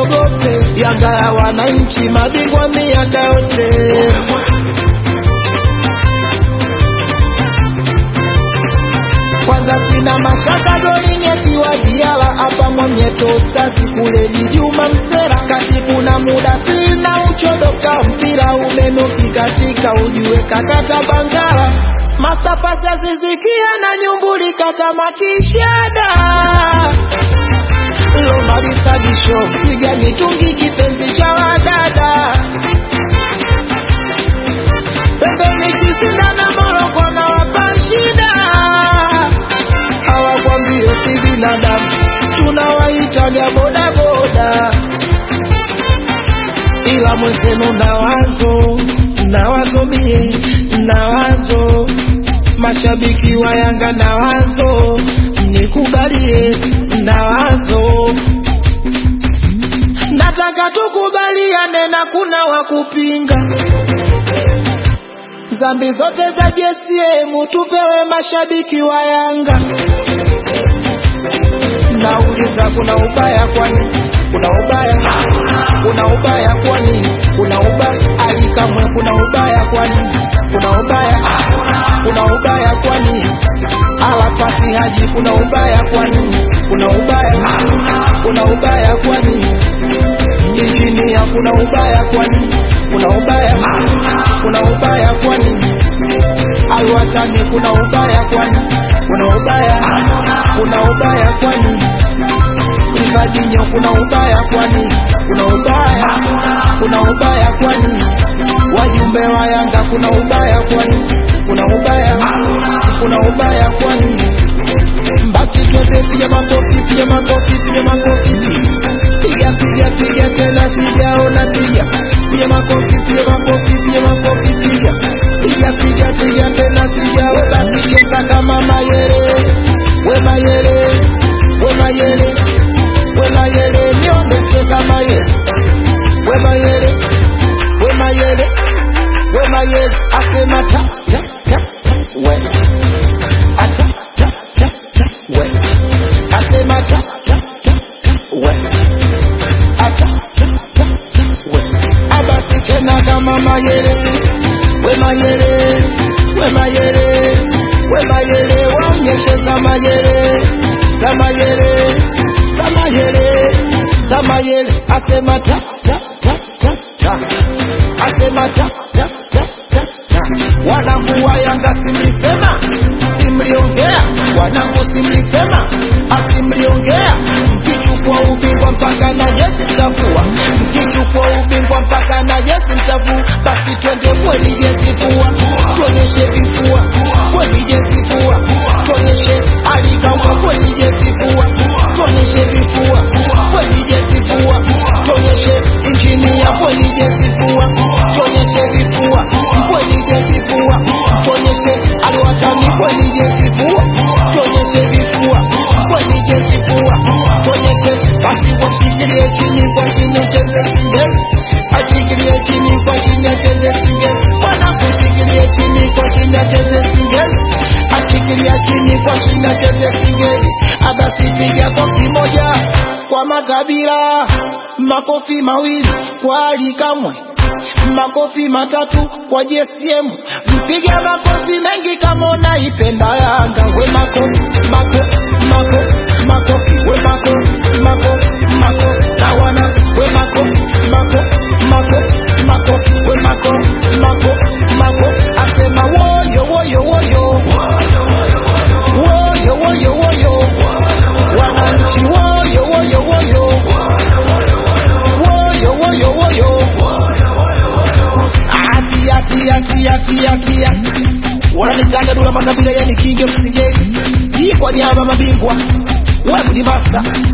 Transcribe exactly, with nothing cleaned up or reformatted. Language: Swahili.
usiogope, Yanga ya wananchi, mabingwa miaka yote. Kwanza sina mashaka goli nyekiwa Diala, hapa Mwamnyeto Stars kule ni Juma Msera, katibu na muda na uchodoka, mpira umenoki katika ujue kakata Bangala, masapasa zizikia na nyumbulika kama kishada. Lomari Sadisho piga mitungi kipenzi cha wadada, pembeni Kisinda na Moroko na wapashida. Hawakwambio si binadamu, tunawaitaga boda boda, ila mwenzenu na wazo, na wazo mie, na wazo mashabiki wa Yanga na wazo, nikubalie na wazo. Nataka tukubaliane na kuna wakupinga, zambi zote za J C M tupewe mashabiki wa Yanga. Nauliza kuna ubaya kwani? Kuna ubaya? Kuna ubaya kwani? Kuna ubaya? Alikamwe kuna ubaya kwani? Kuna ubaya? Kuna ubaya kwani? Alafati Haji kuna ubaya kwani? Kuna ubaya? Kuna ubaya kwani? Injinia kuna ubaya kwani? Kuna ubaya? Kuna ubaya kwani? Alwatani kuna ubaya kwani? Kuna ubaya? Kuna ubaya kwani? Rivadinho kuna ubaya kwani? Kuna ubaya? Kuna ubaya kwani? Wajumbe wa Yanga kuna ubaya kwani? Kuna ubaya? Kuna ubaya kwani? Basi twende piga makofi, piga makofi, piga makofi, piga piga piga tena sijaona piga, piga makofi, piga makofi, piga makofi, piga piga piga piga tena sijaona. Basi cheza kama Mayele, we Mayele, we Mayele, we Mayele, nionyeshe kama Mayele, we Mayele, we Mayele, we Mayele, asema ta ta ta ta, we ata ta ta ta, we asema ta ta ta ta, we ata ta ta ta, we abasi tena kama Mayele, we Mayele, we Mayele, we Mayele, waonyeshe za Mayele, za Mayele, za Mayele, za Mayele, asema ta ta ta ta ta, asema ta ta ta ta ta. Wanangu wa Yanga simlisema, simliongea, wanangu simlisema, asimliongea. Mkichukua ubingwa mpaka na jesi mtavua, mkichukua ubingwa mpaka na jesi mtavua. Basi twende kweli jesi fua, tuonyeshe vifua, kweli jesi fua, tuonyeshe Alikamwe kweli jesi fua, tuonyeshe vifua, kweli jesi fua, tuonyeshe Injinia kweli jesi fua, tuonyeshe vifua, kweli jesi fua, tuonyeshe Alwatani kweli jesi fua, tuonyeshe vifua, kweli jesi fua, tuonyeshe. Basi wamshikilie chini kwa chini cheze singeli, ashikilie chini kwa chini cheze singeli, bwana kushikilie chini kwa chini cheze singeli, ashikilia chini kwa chini cheze singeli. Abasi piga kofi moja kwa Makabila, makofi mawili kwa Alikamwe, makofi matatu kwa J C M. Mpiga makofi mengi kama unaipenda Yanga, we mako mako mako makofi, we mako mako mako na wana, we mako mako mako makofi, we mako mako mako, asema woyo woyo woyo woyo woyo woyo, wananchi woyo woyo woyo woyo woyo woyo, ati ati ati ati ati wananitaka Dula Makabila, yani kinge msingeli hii kwa niaba mabingwa wa Mdimasa.